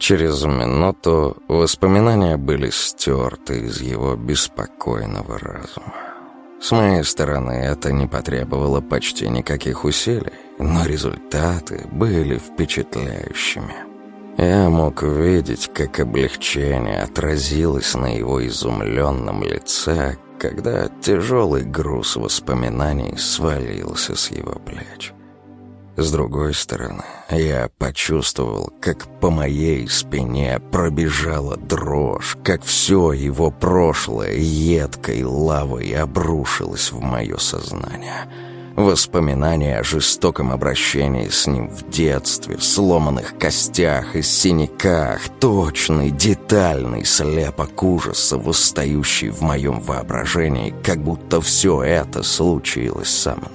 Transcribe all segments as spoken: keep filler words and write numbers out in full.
Через минуту воспоминания были стерты из его беспокойного разума. С моей стороны это не потребовало почти никаких усилий, но результаты были впечатляющими. Я мог видеть, как облегчение отразилось на его изумленном лице, когда тяжелый груз воспоминаний свалился с его плеч. С другой стороны, я почувствовал, как по моей спине пробежала дрожь, как все его прошлое едкой лавой обрушилось в мое сознание. Воспоминания о жестоком обращении с ним в детстве, сломанных костях и синяках, точный, детальный слепок ужаса, восстающий в моем воображении, как будто все это случилось со мной.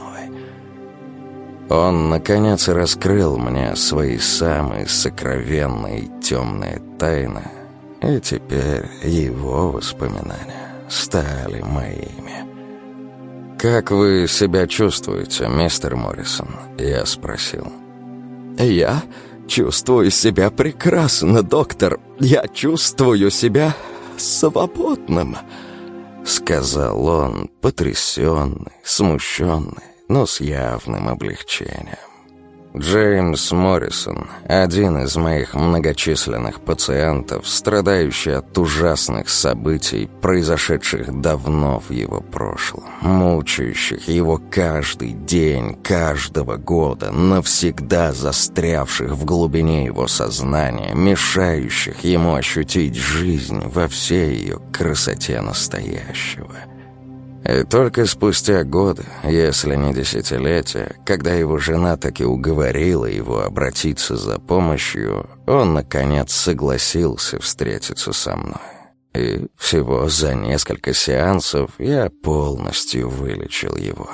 Он, наконец, раскрыл мне свои самые сокровенные и темные тайны, и теперь его воспоминания стали моими. «Как вы себя чувствуете, мистер Моррисон?» — я спросил. «Я чувствую себя прекрасно, доктор. Я чувствую себя свободным», — сказал он, потрясенный, смущенный, но с явным облегчением. Джеймс Моррисон, один из моих многочисленных пациентов, страдающий от ужасных событий, произошедших давно в его прошлом, мучающих его каждый день, каждого года, навсегда застрявших в глубине его сознания, мешающих ему ощутить жизнь во всей ее красоте настоящего. И только спустя годы, если не десятилетия, когда его жена таки уговорила его обратиться за помощью, он, наконец, согласился встретиться со мной. И всего за несколько сеансов я полностью вылечил его.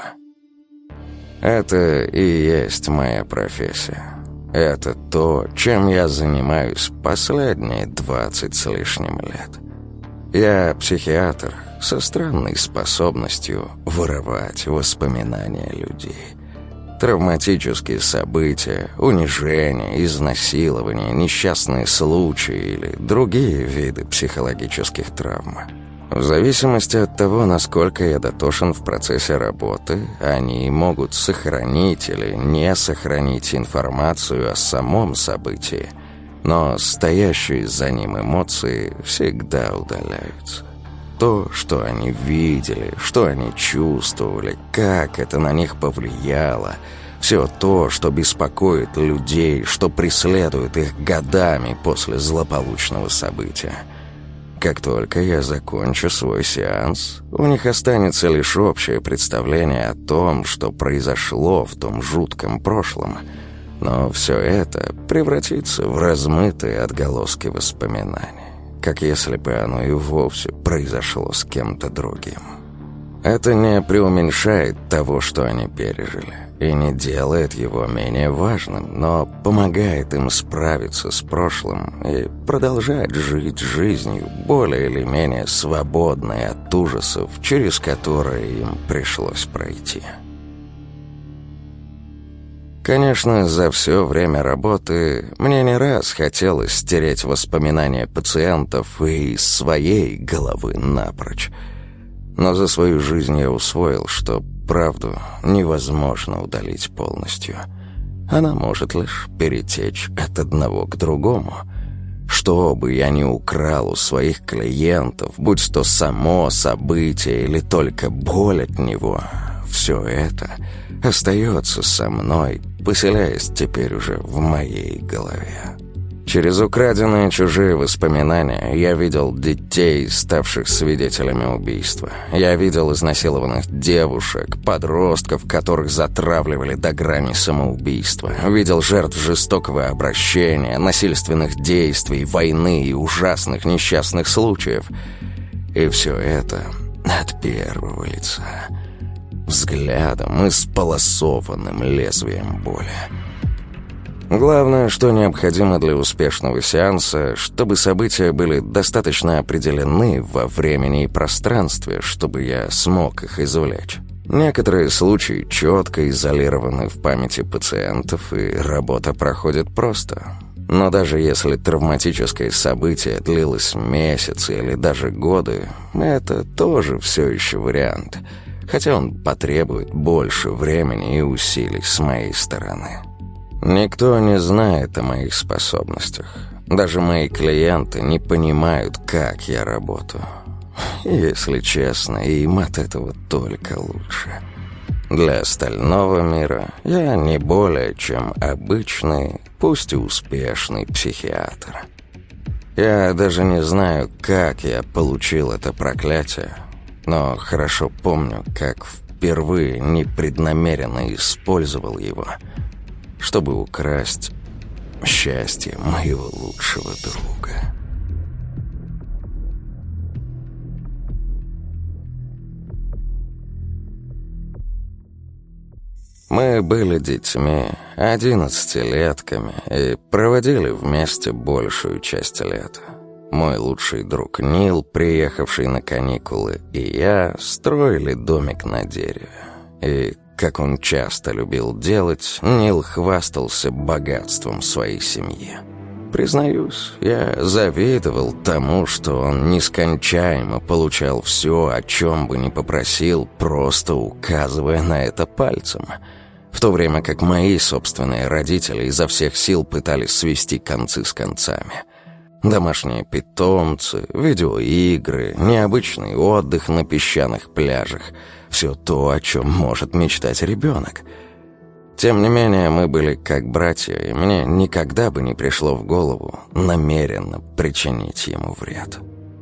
Это и есть моя профессия. Это то, чем я занимаюсь последние двадцать с лишним лет. Я психиатр со странной способностью воровать воспоминания людей. Травматические события, унижения, изнасилования, несчастные случаи или другие виды психологических травм. В зависимости от того, насколько я дотошен в процессе работы, они могут сохранить или не сохранить информацию о самом событии, но стоящие за ним эмоции всегда удаляются. То, что они видели, что они чувствовали, как это на них повлияло, все то, что беспокоит людей, что преследует их годами после злополучного события. Как только я закончу свой сеанс, у них останется лишь общее представление о том, что произошло в том жутком прошлом, но все это превратится в размытые отголоски воспоминаний, как если бы оно и вовсе произошло с кем-то другим. Это не преуменьшает того, что они пережили, и не делает его менее важным, но помогает им справиться с прошлым и продолжать жить жизнью, более или менее свободной от ужасов, через которые им пришлось пройти. Конечно, за все время работы мне не раз хотелось стереть воспоминания пациентов и из своей головы напрочь. Но за свою жизнь я усвоил, что правду невозможно удалить полностью. Она может лишь перетечь от одного к другому. Что бы я ни украл у своих клиентов, будь то само событие или только боль от него, все это остается со мной, поселяясь теперь уже в моей голове. Через украденные чужие воспоминания я видел детей, ставших свидетелями убийства. Я видел изнасилованных девушек, подростков, которых затравливали до грани самоубийства. Видел жертв жестокого обращения, насильственных действий, войны и ужасных несчастных случаев. И все это от первого лица, взглядом, исполосованным лезвием боли. Главное, что необходимо для успешного сеанса, чтобы события были достаточно определены во времени и пространстве, чтобы я смог их извлечь. Некоторые случаи четко изолированы в памяти пациентов, и работа проходит просто. Но даже если травматическое событие длилось месяцы или даже годы, это тоже все еще вариант, хотя он потребует больше времени и усилий с моей стороны. Никто не знает о моих способностях. Даже мои клиенты не понимают, как я работаю. Если честно, им от этого только лучше. Для остального мира я не более чем обычный, пусть и успешный психиатр. Я даже не знаю, как я получил это проклятие, но хорошо помню, как впервые непреднамеренно использовал его, чтобы украсть счастье моего лучшего друга. Мы были детьми, одиннадцатилетками, и проводили вместе большую часть лета. Мой лучший друг Нил, приехавший на каникулы, и я строили домик на дереве. И, как он часто любил делать, Нил хвастался богатством своей семьи. Признаюсь, я завидовал тому, что он нескончаемо получал все, о чем бы ни попросил, просто указывая на это пальцем. В то время как мои собственные родители изо всех сил пытались свести концы с концами. Домашние питомцы, видеоигры, необычный отдых на песчаных пляжах — все то, о чем может мечтать ребенок. Тем не менее, мы были как братья, и мне никогда бы не пришло в голову намеренно причинить ему вред.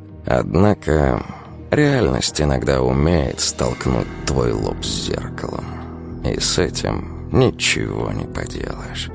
Однако реальность иногда умеет столкнуть твой лоб с зеркалом. И с этим ничего не поделаешь.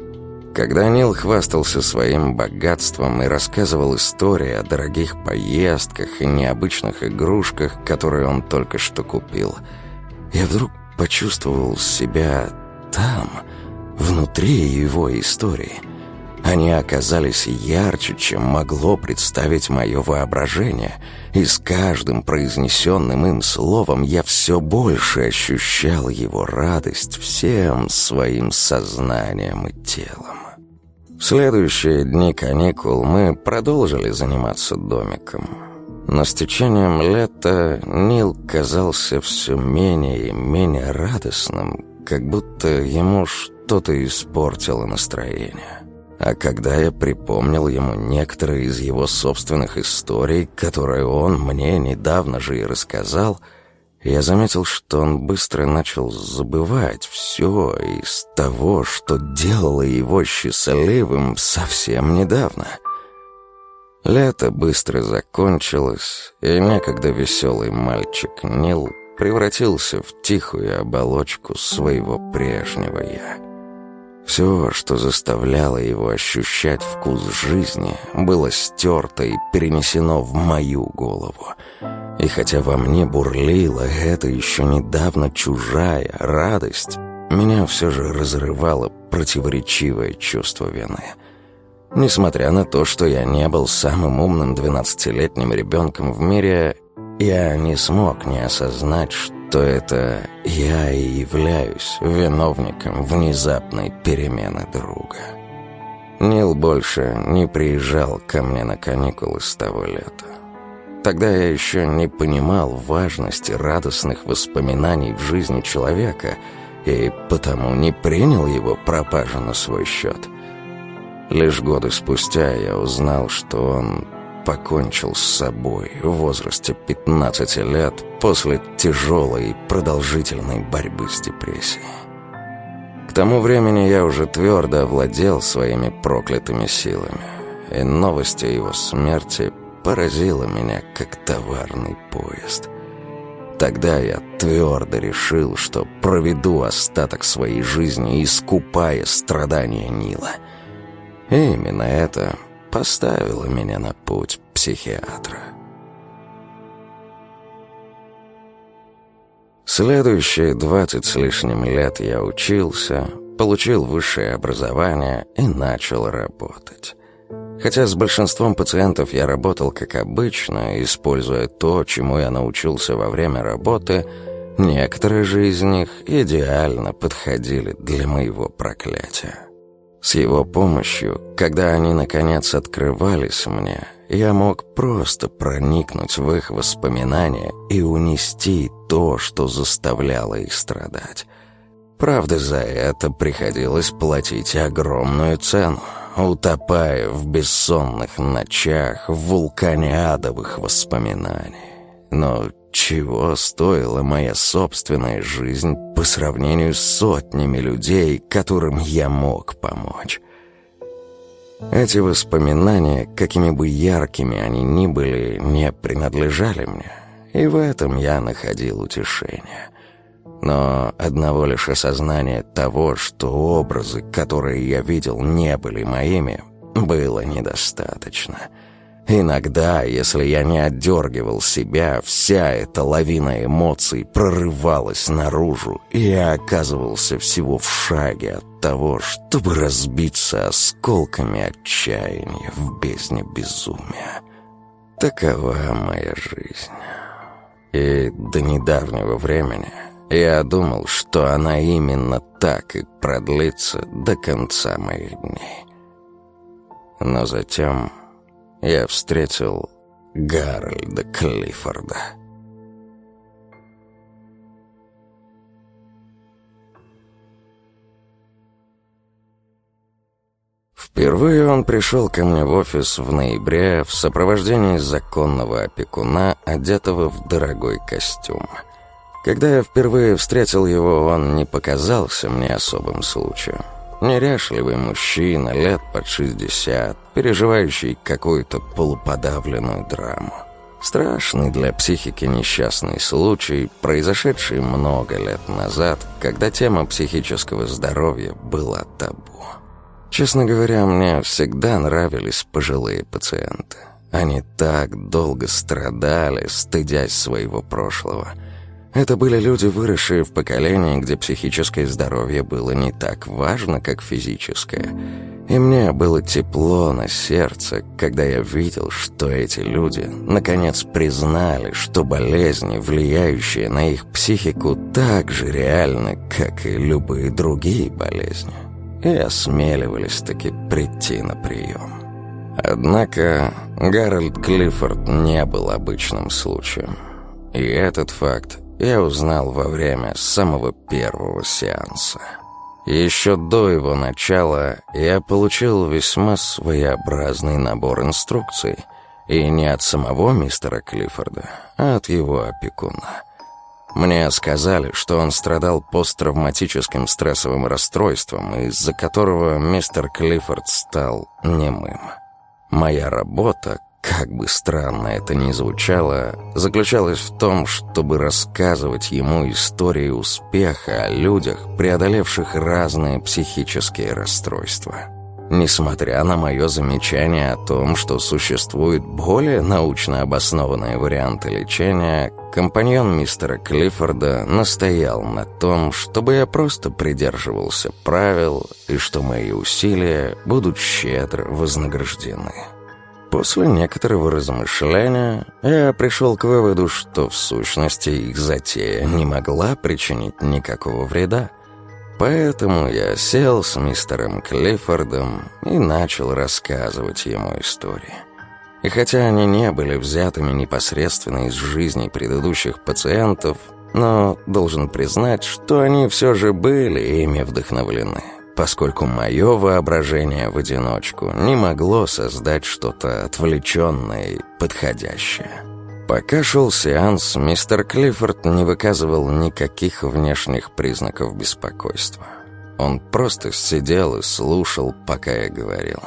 Когда Нил хвастался своим богатством и рассказывал истории о дорогих поездках и необычных игрушках, которые он только что купил, я вдруг почувствовал себя там, внутри его истории. Они оказались ярче, чем могло представить мое воображение, и с каждым произнесенным им словом я все больше ощущал его радость всем своим сознанием и телом. В следующие дни каникул мы продолжили заниматься домиком. Но с течением лета Нил казался все менее и менее радостным, как будто ему что-то испортило настроение. А когда я припомнил ему некоторые из его собственных историй, которые он мне недавно же и рассказал, я заметил, что он быстро начал забывать все из того, что делало его счастливым совсем недавно. Лето быстро закончилось, и некогда веселый мальчик Нил превратился в тихую оболочку своего прежнего «я». Все, что заставляло его ощущать вкус жизни, было стерто и перенесено в мою голову. И хотя во мне бурлила эта еще недавно чужая радость, меня все же разрывало противоречивое чувство вины. Несмотря на то, что я не был самым умным двенадцатилетним ребенком в мире, я не смог не осознать, что это я и являюсь виновником внезапной перемены друга. Нил больше не приезжал ко мне на каникулы с того лета. Тогда я еще не понимал важности радостных воспоминаний в жизни человека и потому не принял его пропажу на свой счет. Лишь годы спустя я узнал, что он покончил с собой в возрасте пятнадцати лет после тяжелой и продолжительной борьбы с депрессией. К тому времени я уже твердо овладел своими проклятыми силами, и новость о его смерти поразила меня, как товарный поезд. Тогда я твердо решил, что проведу остаток своей жизни, искупая страдания Нила. И именно это поставило меня на путь психиатра. Следующие двадцать с лишним лет я учился, получил высшее образование и начал работать. Хотя с большинством пациентов я работал как обычно, используя то, чему я научился во время работы, некоторые же из них идеально подходили для моего проклятия. С его помощью, когда они наконец открывались мне, я мог просто проникнуть в их воспоминания и унести то, что заставляло их страдать. Правда, за это приходилось платить огромную цену, утопая в бессонных ночах в вулкане адовых воспоминаний. Но чего стоила моя собственная жизнь по сравнению с сотнями людей, которым я мог помочь? Эти воспоминания, какими бы яркими они ни были, не принадлежали мне, и в этом я находил утешение. Но одного лишь осознания того, что образы, которые я видел, не были моими, было недостаточно. Иногда, если я не отдергивал себя, вся эта лавина эмоций прорывалась наружу, и я оказывался всего в шаге от того, чтобы разбиться осколками отчаяния в бездне безумия. Такова моя жизнь. И до недавнего времени я думал, что она именно так и продлится до конца моих дней. Но затем я встретил Гарольда Клиффорда. Впервые он пришел ко мне в офис в ноябре в сопровождении законного опекуна, одетого в дорогой костюм. Когда я впервые встретил его, он не показался мне особым случаем. Неряшливый мужчина, лет под шестьдесят, переживающий какую-то полуподавленную драму. Страшный для психики несчастный случай, произошедший много лет назад, когда тема психического здоровья была табу. Честно говоря, мне всегда нравились пожилые пациенты. Они так долго страдали, стыдясь своего прошлого. Это были люди, выросшие в поколении, где психическое здоровье было не так важно, как физическое. И мне было тепло на сердце, когда я видел, что эти люди наконец признали, что болезни, влияющие на их психику, так же реальны, как и любые другие болезни, и осмеливались таки прийти на прием. Однако Гарольд Клиффорд не был обычным случаем, и этот факт я узнал во время самого первого сеанса. Еще до его начала я получил весьма своеобразный набор инструкций, и не от самого мистера Клиффорда, а от его опекуна. Мне сказали, что он страдал посттравматическим стрессовым расстройством, из-за которого мистер Клиффорд стал немым. Моя работа, как бы странно это ни звучало, заключалась в том, чтобы рассказывать ему истории успеха о людях, преодолевших разные психические расстройства. Несмотря на мое замечание о том, что существуют более научно обоснованные варианты лечения, компаньон мистера Клиффорда настоял на том, чтобы я просто придерживался правил и что мои усилия будут щедро вознаграждены. После некоторого размышления я пришел к выводу, что в сущности их затея не могла причинить никакого вреда. Поэтому я сел с мистером Клиффордом и начал рассказывать ему истории. И хотя они не были взятыми непосредственно из жизни предыдущих пациентов, но должен признать, что они все же были ими вдохновлены, поскольку мое воображение в одиночку не могло создать что-то отвлеченное и подходящее. Пока шел сеанс, мистер Клиффорд не выказывал никаких внешних признаков беспокойства. Он просто сидел и слушал, пока я говорил.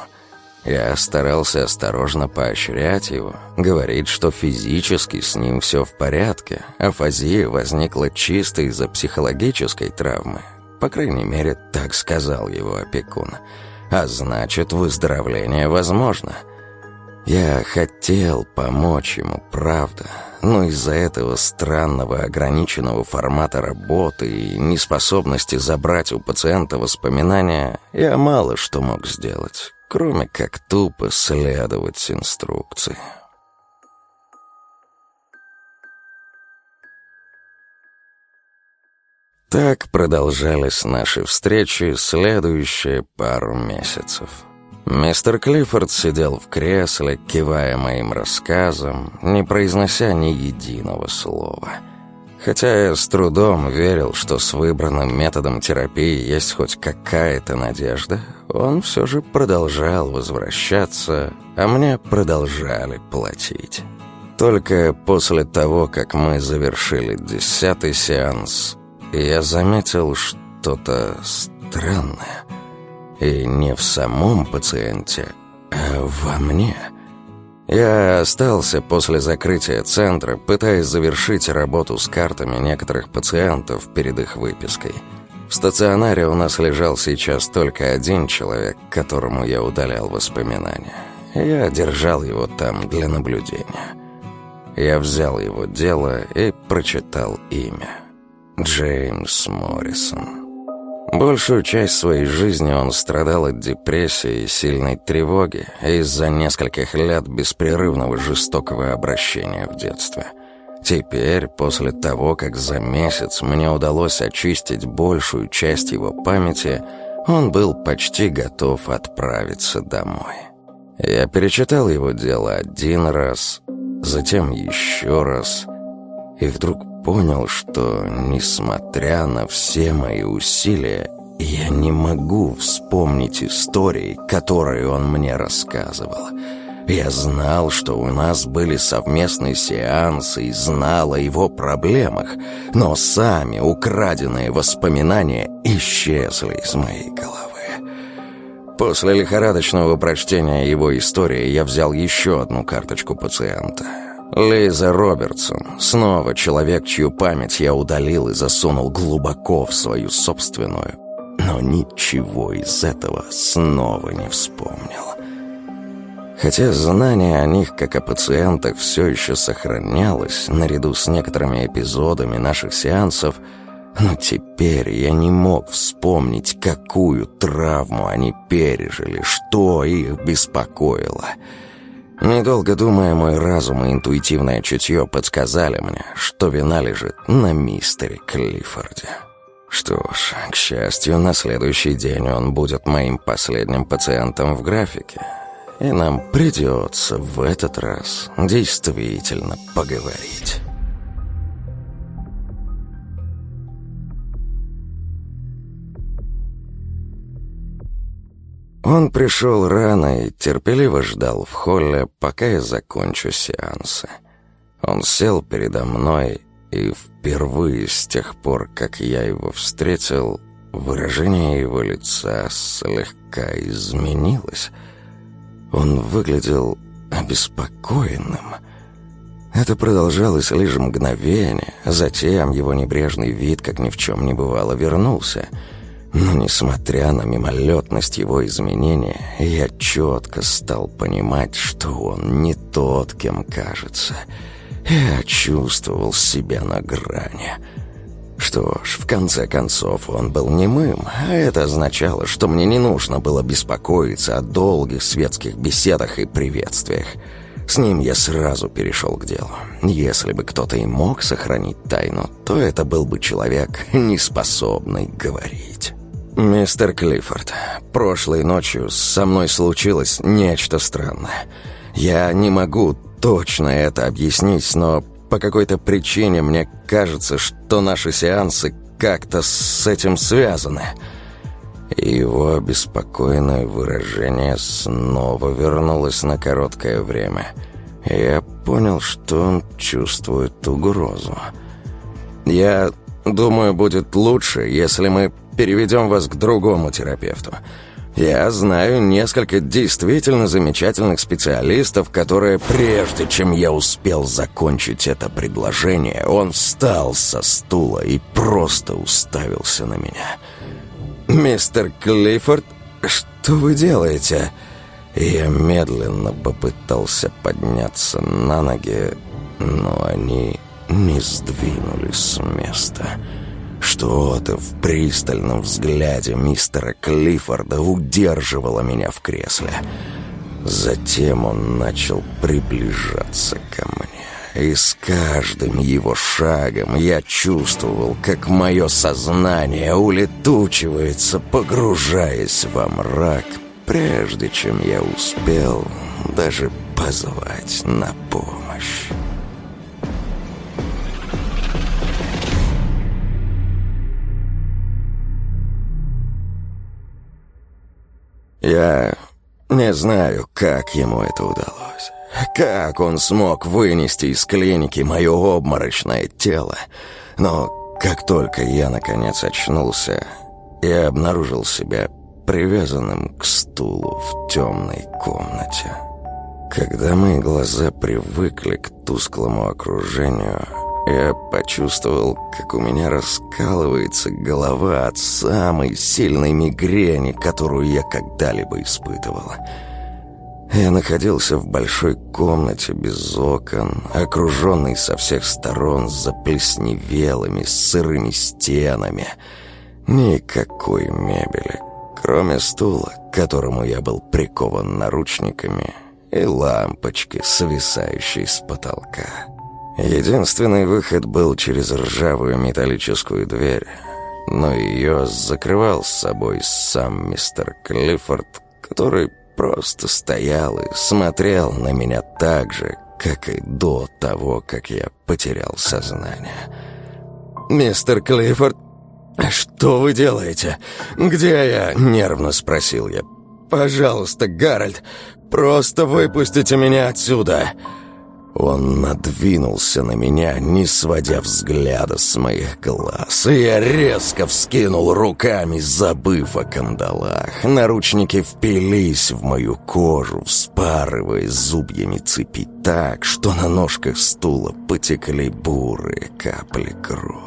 Я старался осторожно поощрять его, говорить, что физически с ним все в порядке, афазия возникла чисто из-за психологической травмы. По крайней мере, так сказал его опекун. А значит, выздоровление возможно. Я хотел помочь ему, правда, но из-за этого странного ограниченного формата работы и неспособности забрать у пациента воспоминания я мало что мог сделать, кроме как тупо следовать инструкции. Так продолжались наши встречи следующие пару месяцев. Мистер Клиффорд сидел в кресле, кивая моим рассказам, не произнося ни единого слова. Хотя я с трудом верил, что с выбранным методом терапии есть хоть какая-то надежда, он все же продолжал возвращаться, а мне продолжали платить. Только после того, как мы завершили десятый сеанс, я заметил что-то странное. И не в самом пациенте, а во мне. Я остался после закрытия центра, пытаясь завершить работу с картами некоторых пациентов перед их выпиской. В стационаре у нас лежал сейчас только один человек, которому я удалял воспоминания. Я держал его там для наблюдения. Я взял его дело и прочитал имя. Джеймс Моррисон. Большую часть своей жизни он страдал от депрессии и сильной тревоги из-за нескольких лет беспрерывного жестокого обращения в детстве. Теперь, после того, как за месяц мне удалось очистить большую часть его памяти, он был почти готов отправиться домой. Я перечитал его дело один раз, затем еще раз, и вдруг понял, что, несмотря на все мои усилия, я не могу вспомнить истории, которые он мне рассказывал. Я знал, что у нас были совместные сеансы и знал о его проблемах, но сами украденные воспоминания исчезли из моей головы. После лихорадочного прочтения его истории я взял еще одну карточку пациента. Лиза Робертсон, снова человек, чью память я удалил и засунул глубоко в свою собственную, но ничего из этого снова не вспомнил. Хотя знание о них, как о пациентах, все еще сохранялось, наряду с некоторыми эпизодами наших сеансов, но теперь я не мог вспомнить, какую травму они пережили, что их беспокоило. Недолго думая, мой разум и интуитивное чутье подсказали мне, что вина лежит на мистере Клиффорде. Что ж, к счастью, на следующий день он будет моим последним пациентом в графике, и нам придется в этот раз действительно поговорить. Он пришел рано и терпеливо ждал в холле, пока я закончу сеансы. Он сел передо мной, и впервые с тех пор, как я его встретил, выражение его лица слегка изменилось. Он выглядел обеспокоенным. Это продолжалось лишь мгновение, затем его небрежный вид, как ни в чем не бывало, вернулся. Но, несмотря на мимолетность его изменения, я четко стал понимать, что он не тот, кем кажется. Я чувствовал себя на грани. Что ж, в конце концов, он был немым, а это означало, что мне не нужно было беспокоиться о долгих светских беседах и приветствиях. С ним я сразу перешел к делу. Если бы кто-то и мог сохранить тайну, то это был бы человек, не способный говорить. «Мистер Клиффорд, прошлой ночью со мной случилось нечто странное. Я не могу точно это объяснить, но по какой-то причине мне кажется, что наши сеансы как-то с этим связаны». Его обеспокоенное выражение снова вернулось на короткое время. Я понял, что он чувствует угрозу. «Я думаю, будет лучше, если мы переведем вас к другому терапевту. Я знаю несколько действительно замечательных специалистов, которые, прежде чем я успел закончить это предложение, он встал со стула и просто уставился на меня. «Мистер Клиффорд, что вы делаете?» Я медленно попытался подняться на ноги, но они не сдвинулись с места. Что-то в пристальном взгляде мистера Клиффорда удерживало меня в кресле. Затем он начал приближаться ко мне. и с каждым его шагом я чувствовал, как мое сознание улетучивается, погружаясь во мрак, прежде чем я успел даже позвать на помощь. Я не знаю, как ему это удалось. Как он смог вынести из клиники мое обморочное тело. Но как только я, наконец, очнулся, я обнаружил себя привязанным к стулу в темной комнате. Когда мои глаза привыкли к тусклому окружению, я почувствовал, как у меня раскалывается голова от самой сильной мигрени, которую я когда-либо испытывал. Я находился в большой комнате без окон, окруженный со всех сторон заплесневелыми сырыми стенами. Никакой мебели, кроме стула, к которому я был прикован наручниками, и лампочки, свисающей с потолка. Единственный выход был через ржавую металлическую дверь, но ее закрывал с собой сам мистер Клиффорд, который просто стоял и смотрел на меня так же, как и до того, как я потерял сознание. «Мистер Клиффорд, что вы делаете? Где я?» — нервно спросил я. «Пожалуйста, Гарольд, просто выпустите меня отсюда!» Он надвинулся на меня, не сводя взгляда с моих глаз, и я резко вскинул руками, забыв о кандалах. Наручники впились в мою кожу, вспарывая зубьями цепи так, что на ножках стула потекли бурые капли крови.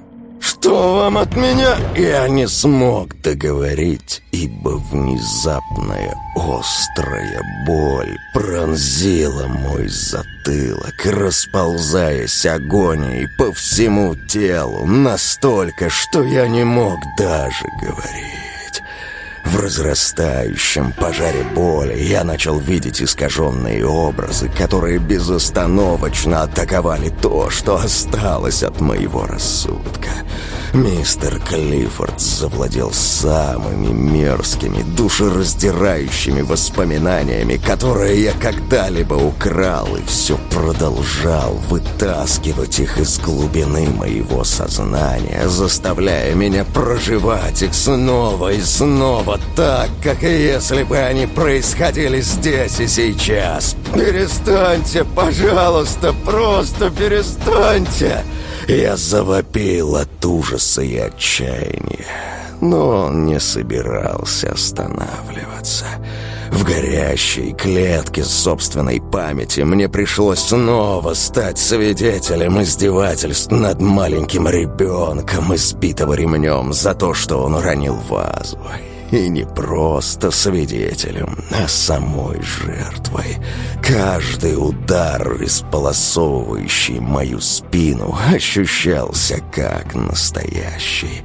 «Что вам от меня?» Я не смог договорить, ибо внезапная острая боль пронзила мой затылок, расползаясь агонией по всему телу, настолько, что я не мог даже говорить. В разрастающем пожаре боли я начал видеть искаженные образы, которые безостановочно атаковали то, что осталось от моего рассудка. Мистер Клиффорд завладел самыми мерзкими, душераздирающими воспоминаниями, которые я когда-либо украл, и все продолжал вытаскивать их из глубины моего сознания, заставляя меня проживать их снова и снова, так, как если бы они происходили здесь и сейчас. «Перестаньте, пожалуйста, просто перестаньте!» Я завопил от ужаса и отчаяния, но он не собирался останавливаться. В горящей клетке собственной памяти мне пришлось снова стать свидетелем издевательств над маленьким ребенком, избитого ремнем за то, что он уронил вазу. И не просто свидетелем, а самой жертвой. Каждый удар, исполосовывающий мою спину, ощущался как настоящий.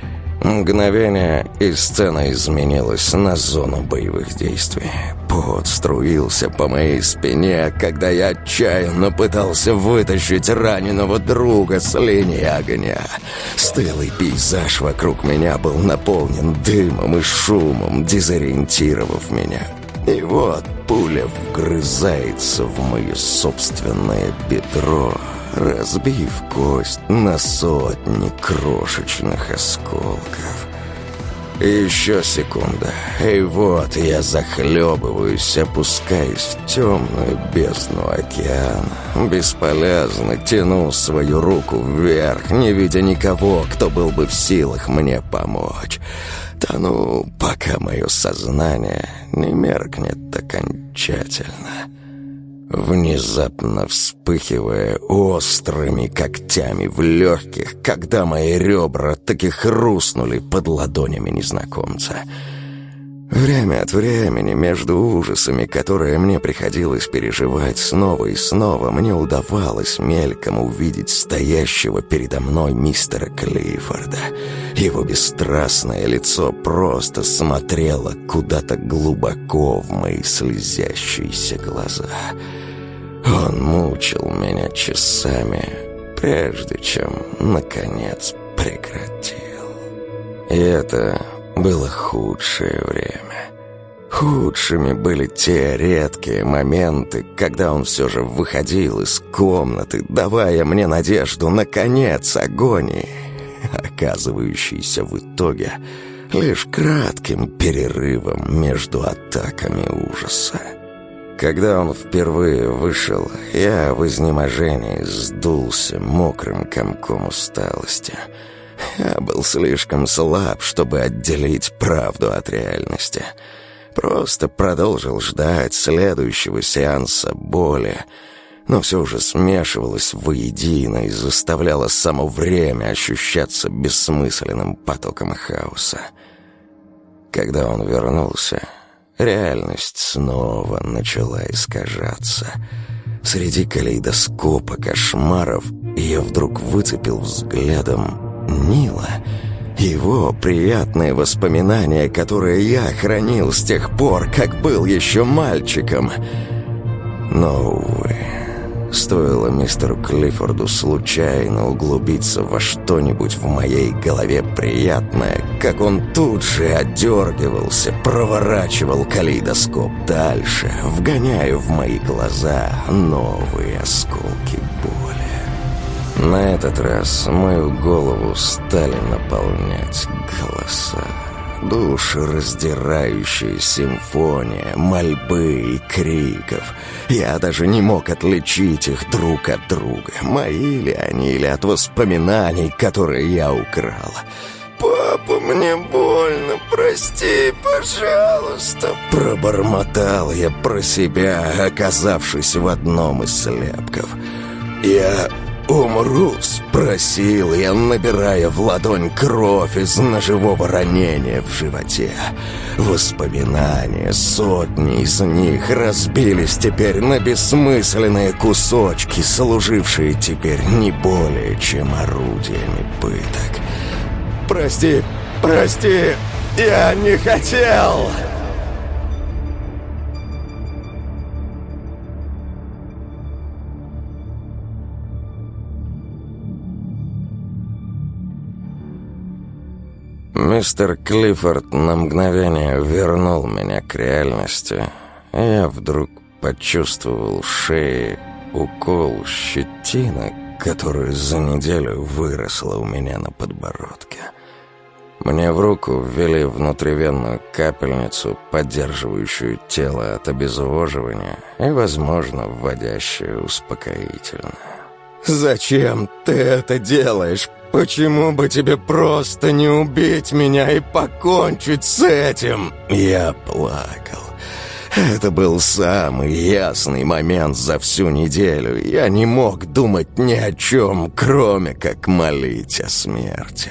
Мгновение, и сцена изменилась на зону боевых действий. Пот струился по моей спине, когда я отчаянно пытался вытащить раненого друга с линии огня. Стылый пейзаж вокруг меня был наполнен дымом и шумом, дезориентировав меня. И вот пуля вгрызается в мое собственное бедро, разбив кость на сотни крошечных осколков. Еще секунда, и вот я захлебываюсь, опускаясь в темную бездну океана. Бесполезно тяну свою руку вверх, не видя никого, кто был бы в силах мне помочь. Тону, пока мое сознание не меркнет окончательно, внезапно вспыхивая острыми когтями в легких, когда мои ребра таки хрустнули под ладонями незнакомца. Время от времени между ужасами, которые мне приходилось переживать снова и снова, мне удавалось мельком увидеть стоящего передо мной мистера Клиффорда. Его бесстрастное лицо просто смотрело куда-то глубоко в мои слезящиеся глаза. Он мучил меня часами, прежде чем, наконец, прекратил. И это было худшее время. Худшими были те редкие моменты, когда он все же выходил из комнаты, давая мне надежду на конец агонии, оказывающийся в итоге лишь кратким перерывом между атаками ужаса. Когда он впервые вышел, я в изнеможении сдулся мокрым комком усталости. Я был слишком слаб, чтобы отделить правду от реальности. Просто продолжил ждать следующего сеанса боли, но все же смешивалось воедино и заставляло само время ощущаться бессмысленным потоком хаоса. Когда он вернулся, реальность снова начала искажаться. Среди калейдоскопа кошмаров я вдруг выцепил взглядом Нила. Его приятные воспоминания, которые я хранил с тех пор, как был еще мальчиком. Но, увы, стоило мистеру Клиффорду случайно углубиться во что-нибудь в моей голове приятное, как он тут же отдергивался, проворачивал калейдоскоп дальше, вгоняя в мои глаза новые осколки боли. На этот раз мою голову стали наполнять голоса. Душераздирающая симфония мольбы и криков. Я даже не мог отличить их друг от друга. Мои ли они или от воспоминаний, которые я украл. «Папа, мне больно, прости, пожалуйста», — пробормотал я про себя, оказавшись в одном из слепков. «Я умру?» — спросил я, набирая в ладонь кровь из ножевого ранения в животе. Воспоминания, сотни из них разбились теперь на бессмысленные кусочки, служившие теперь не более чем орудиями пыток. «Прости, прости, я не хотел!» Мистер Клиффорд на мгновение вернул меня к реальности, и я вдруг почувствовал в шее укол щетины, которая за неделю выросла у меня на подбородке. Мне в руку ввели внутривенную капельницу, поддерживающую тело от обезвоживания и, возможно, вводящую успокоительное. «Зачем ты это делаешь? Почему бы тебе просто не убить меня и покончить с этим?» Я плакал. Это был самый ясный момент за всю неделю. Я не мог думать ни о чем, кроме как молить о смерти.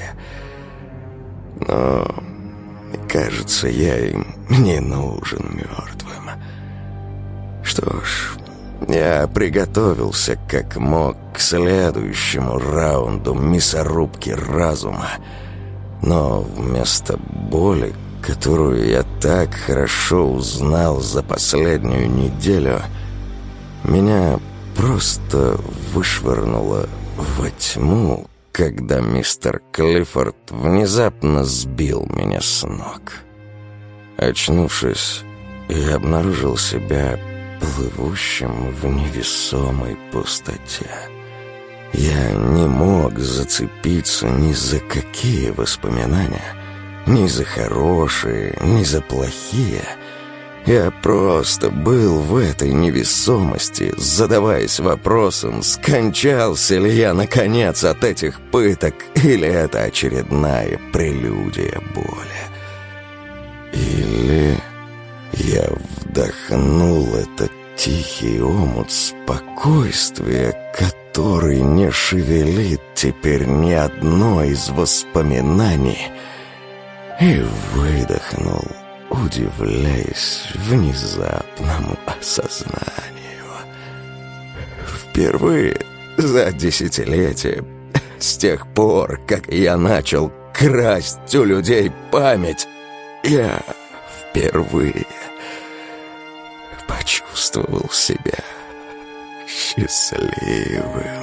Но, кажется, я им не нужен мертвым. Что ж, я приготовился как мог к следующему раунду мясорубки разума. Но вместо боли, которую я так хорошо узнал за последнюю неделю, меня просто вышвырнуло во тьму, когда мистер Клиффорд внезапно сбил меня с ног. Очнувшись, я обнаружил себя плывущим в невесомой пустоте. Я не мог зацепиться ни за какие воспоминания, ни за хорошие, ни за плохие. Я просто был в этой невесомости, задаваясь вопросом, скончался ли я, наконец, от этих пыток, или это очередная прелюдия боли. Или я вдохнул этот тихий омут спокойствия, который не шевелит теперь ни одно из воспоминаний, и выдохнул, удивляясь внезапному осознанию. Впервые за десятилетия, с тех пор, как я начал красть у людей память, я впервые почувствовал себя счастливым.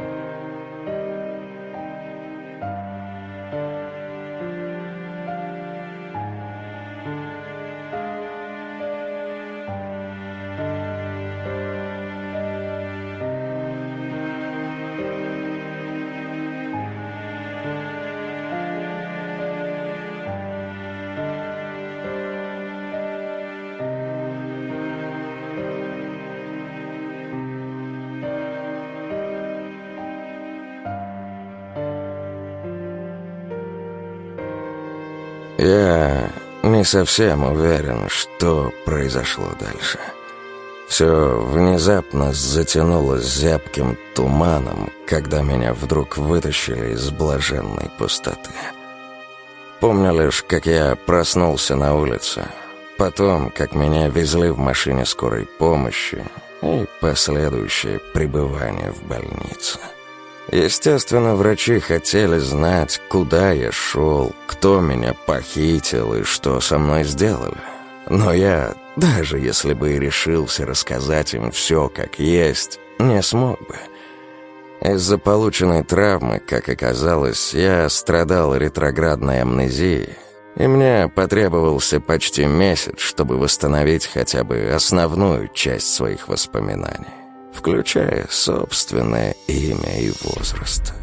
Я не совсем уверен, что произошло дальше. Все внезапно затянулось зябким туманом, когда меня вдруг вытащили из блаженной пустоты. Помню лишь, как я проснулся на улице, потом, как меня везли в машине скорой помощи и последующее пребывание в больнице. Естественно, врачи хотели знать, куда я шел, кто меня похитил и что со мной сделали. Но я, даже если бы и решился рассказать им все как есть, не смог бы. Из-за полученной травмы, как оказалось, я страдал ретроградной амнезией, и мне потребовался почти месяц, чтобы восстановить хотя бы основную часть своих воспоминаний, включая собственное имя и возраст.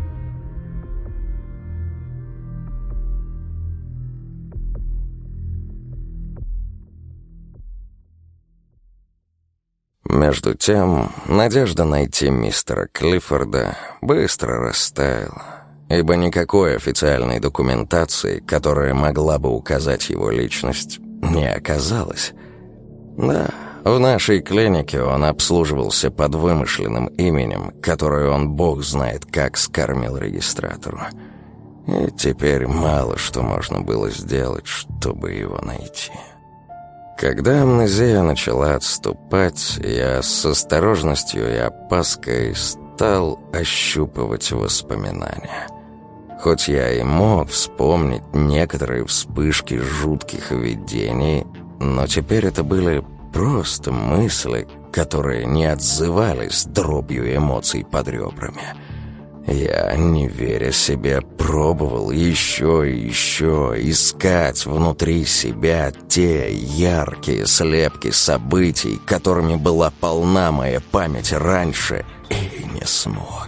Между тем, надежда найти мистера Клиффорда быстро растаяла, ибо никакой официальной документации, которая могла бы указать его личность, не оказалось. Да, в нашей клинике он обслуживался под вымышленным именем, которое он бог знает как скормил регистратору. И теперь мало что можно было сделать, чтобы его найти. Когда амнезия начала отступать, я с осторожностью и опаской стал ощупывать воспоминания. Хоть я и мог вспомнить некоторые вспышки жутких видений, но теперь это были просто мысли, которые не отзывались дробью эмоций под ребрами. Я, не веря себе, пробовал еще и еще искать внутри себя те яркие слепки событий, которыми была полна моя память раньше, и не смог.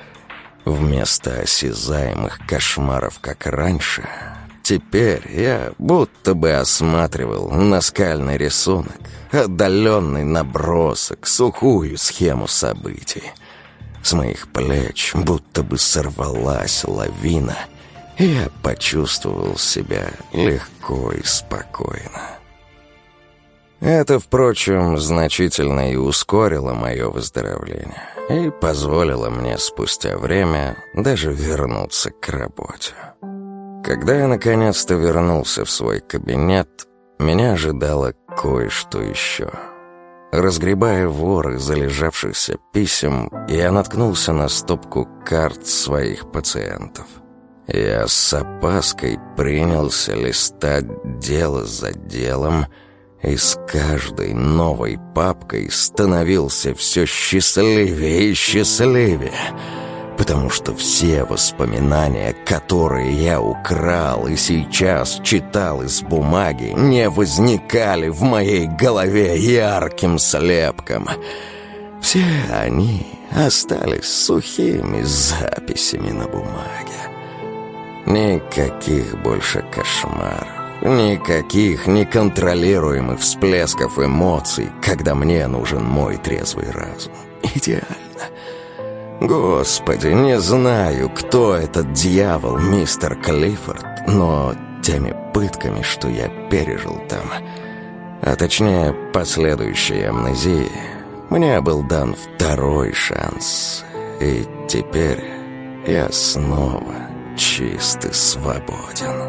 Вместо осязаемых кошмаров, как раньше, теперь я будто бы осматривал наскальный рисунок, отдаленный набросок, сухую схему событий. С моих плеч будто бы сорвалась лавина, и я почувствовал себя легко и спокойно. Это, впрочем, значительно и ускорило мое выздоровление и позволило мне спустя время даже вернуться к работе. Когда я наконец-то вернулся в свой кабинет, меня ожидало кое-что еще. Разгребая воры залежавшихся писем, я наткнулся на стопку карт своих пациентов. Я с опаской принялся листать дело за делом, и с каждой новой папкой становился все счастливее и счастливее, потому что все воспоминания, которые я украл и сейчас читал из бумаги, не возникали в моей голове ярким слепком. Все они остались сухими записями на бумаге. Никаких больше кошмаров, никаких неконтролируемых всплесков эмоций, когда мне нужен мой трезвый разум. Идеально. Господи, не знаю, кто этот дьявол, мистер Клиффорд, но теми пытками, что я пережил там, а точнее последующей амнезии, мне был дан второй шанс, и теперь я снова чист и свободен.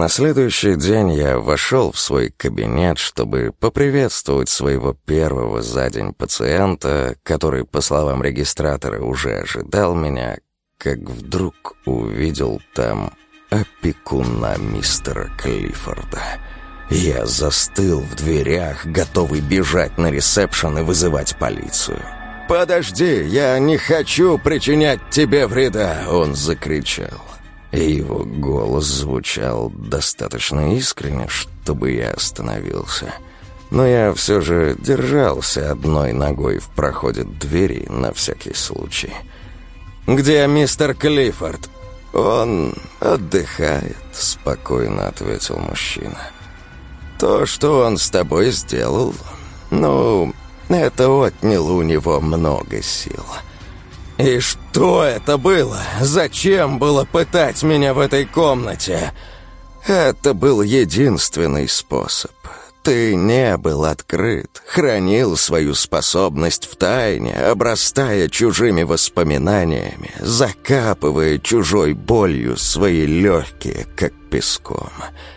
На следующий день я вошел в свой кабинет, чтобы поприветствовать своего первого за день пациента, который, по словам регистратора, уже ожидал меня, как вдруг увидел там опекуна мистера Клиффорда. Я застыл в дверях, готовый бежать на ресепшн и вызывать полицию. «Подожди, я не хочу причинять тебе вреда!» — он закричал. И его голос звучал достаточно искренне, чтобы я остановился. Но я все же держался одной ногой в проходе двери на всякий случай. «Где мистер Клиффорд?» «Он отдыхает», — спокойно ответил мужчина. «То, что он с тобой сделал, ну, это отняло у него много сил». «И что это было? Зачем было пытать меня в этой комнате?» «Это был единственный способ. Ты не был открыт, хранил свою способность в тайне, обрастая чужими воспоминаниями, закапывая чужой болью свои легкие, как песком.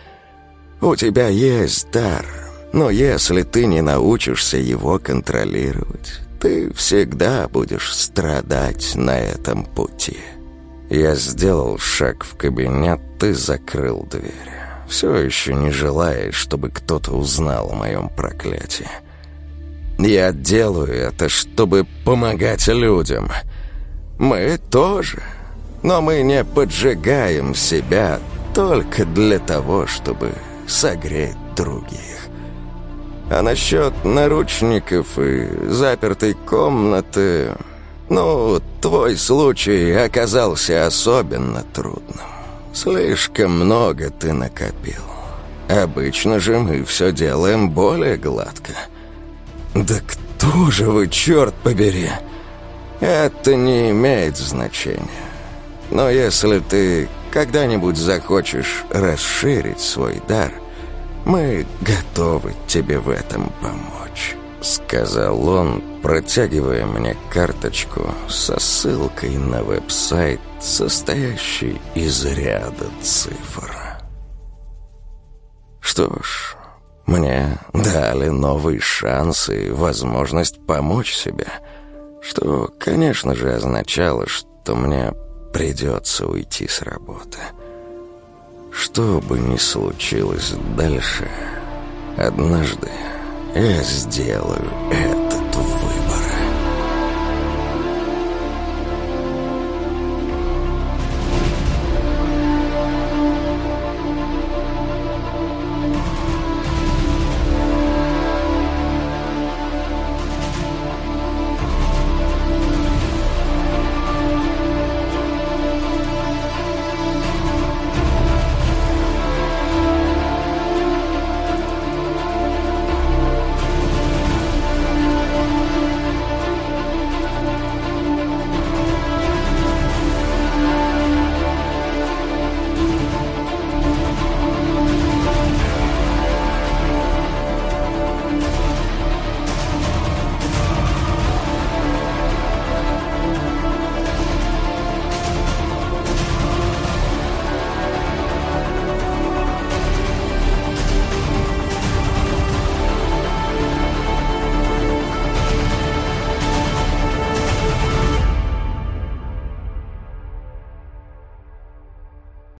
У тебя есть дар, но если ты не научишься его контролировать, ты всегда будешь страдать на этом пути». Я сделал шаг в кабинет и закрыл дверь, все еще не желая, чтобы кто-то узнал о моем проклятии. «Я делаю это, чтобы помогать людям. Мы тоже, но мы не поджигаем себя только для того, чтобы согреть других. А насчет наручников и запертой комнаты... Ну, твой случай оказался особенно трудным. Слишком много ты накопил. Обычно же мы все делаем более гладко». «Да кто же вы, черт побери?» «Это не имеет значения. Но если ты когда-нибудь захочешь расширить свой дар, мы готовы тебе в этом помочь», — сказал он, протягивая мне карточку со ссылкой на веб-сайт, состоящий из ряда цифр. Что ж, мне дали новый шанс и возможность помочь себе, что, конечно же, означало, что мне придется уйти с работы. Что бы ни случилось дальше, однажды я сделаю это.